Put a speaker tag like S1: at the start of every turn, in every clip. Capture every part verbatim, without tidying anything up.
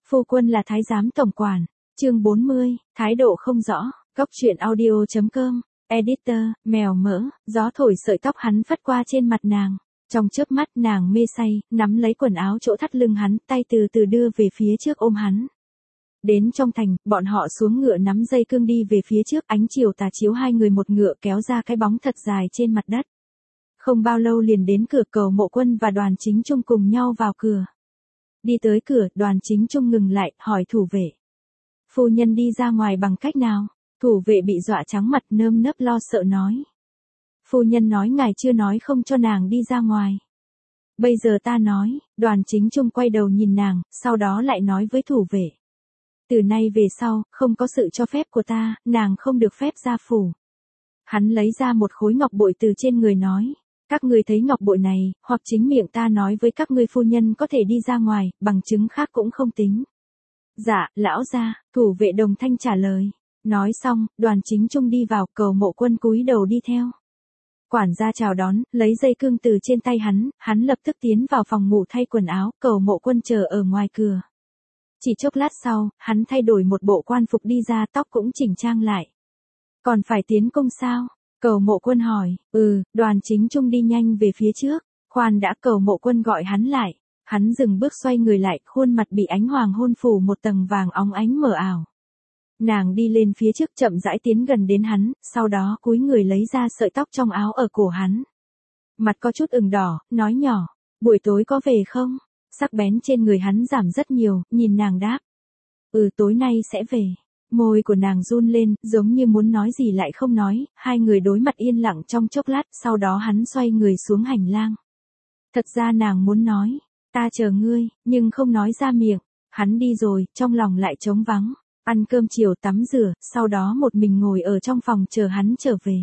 S1: Phu quân là thái giám tổng quản. Chương bốn mươi, thái độ không rõ. Góc truyện audio.com. Editor, mèo mỡ, gió thổi sợi tóc hắn phất qua trên mặt nàng. Trong chớp mắt nàng mê say, nắm lấy quần áo chỗ thắt lưng hắn, tay từ từ đưa về phía trước ôm hắn. Đến trong thành, bọn họ xuống ngựa nắm dây cương đi về phía trước, ánh chiều tà chiếu hai người một ngựa kéo ra cái bóng thật dài trên mặt đất. Không bao lâu liền đến cửa, Cầu Mộ Quân và Đoàn Chính Trung cùng nhau vào cửa. Đi tới cửa, Đoàn Chính Trung ngừng lại, hỏi thủ vệ. Phu nhân đi ra ngoài bằng cách nào? Thủ vệ bị dọa trắng mặt, nơm nớp lo sợ nói. Phu nhân nói ngài chưa nói không cho nàng đi ra ngoài. Bây giờ ta nói. Đoàn Chính Trung quay đầu nhìn nàng, sau đó lại nói với thủ vệ. Từ nay về sau, không có sự cho phép của ta, nàng không được phép ra phủ. Hắn lấy ra một khối ngọc bội từ trên người nói. Các ngươi thấy ngọc bội này, hoặc chính miệng ta nói với các ngươi phu nhân có thể đi ra ngoài, bằng chứng khác cũng không tính. Dạ, lão gia, thủ vệ đồng thanh trả lời. Nói xong, Đoàn Chính Trung đi vào, Cầu Mộ Quân cúi đầu đi theo. Quản gia chào đón, lấy dây cương từ trên tay hắn, hắn lập tức tiến vào phòng ngủ thay quần áo, Cầu Mộ Quân chờ ở ngoài cửa. Chỉ chốc lát sau, hắn thay đổi một bộ quan phục đi ra, tóc cũng chỉnh trang lại. Còn phải tiến công sao? Cầu Mộ Quân hỏi. Ừ, Đoàn Chính Trung đi nhanh về phía trước. Khoan đã, Cầu Mộ Quân gọi hắn lại. Hắn dừng bước xoay người lại, khuôn mặt bị ánh hoàng hôn phủ một tầng vàng óng ánh mờ ảo. Nàng đi lên phía trước chậm rãi tiến gần đến hắn, sau đó cúi người lấy ra sợi tóc trong áo ở cổ hắn. Mặt có chút ửng đỏ, nói nhỏ, buổi tối có về không? Sắc bén trên người hắn giảm rất nhiều, nhìn nàng đáp. Ừ, tối nay sẽ về. Môi của nàng run lên, giống như muốn nói gì lại không nói, hai người đối mặt yên lặng trong chốc lát, sau đó hắn xoay người xuống hành lang. Thật ra nàng muốn nói, ta chờ ngươi, nhưng không nói ra miệng. Hắn đi rồi, trong lòng lại trống vắng. Ăn cơm chiều, tắm rửa, sau đó một mình ngồi ở trong phòng chờ hắn trở về.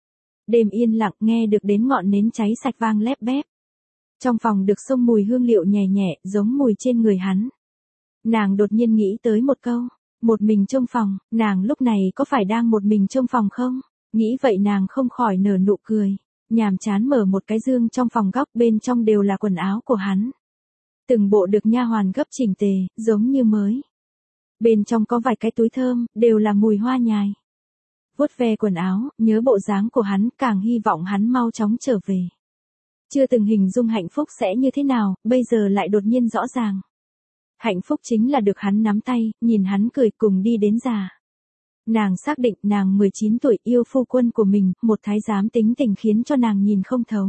S1: Đêm yên lặng, nghe được đến ngọn nến cháy sạch vang lép bép. Trong phòng được xông mùi hương liệu nhẹ nhẹ, giống mùi trên người hắn. Nàng đột nhiên nghĩ tới một câu, một mình trong phòng, nàng lúc này có phải đang một mình trong phòng không? Nghĩ vậy nàng không khỏi nở nụ cười, nhàm chán mở một cái dương trong phòng góc, bên trong đều là quần áo của hắn. Từng bộ được nha hoàn gấp chỉnh tề, giống như mới. Bên trong có vài cái túi thơm, đều là mùi hoa nhài. Vuốt ve quần áo, nhớ bộ dáng của hắn, càng hy vọng hắn mau chóng trở về. Chưa từng hình dung hạnh phúc sẽ như thế nào, bây giờ lại đột nhiên rõ ràng. Hạnh phúc chính là được hắn nắm tay, nhìn hắn cười cùng đi đến già. Nàng xác định nàng mười chín tuổi yêu phu quân của mình, một thái giám tính tình khiến cho nàng nhìn không thấu.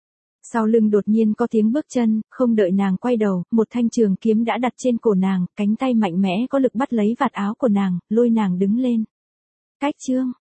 S1: Sau lưng đột nhiên có tiếng bước chân, không đợi nàng quay đầu, một thanh trường kiếm đã đặt trên cổ nàng, cánh tay mạnh mẽ có lực bắt lấy vạt áo của nàng, lôi nàng đứng lên. Cách chương,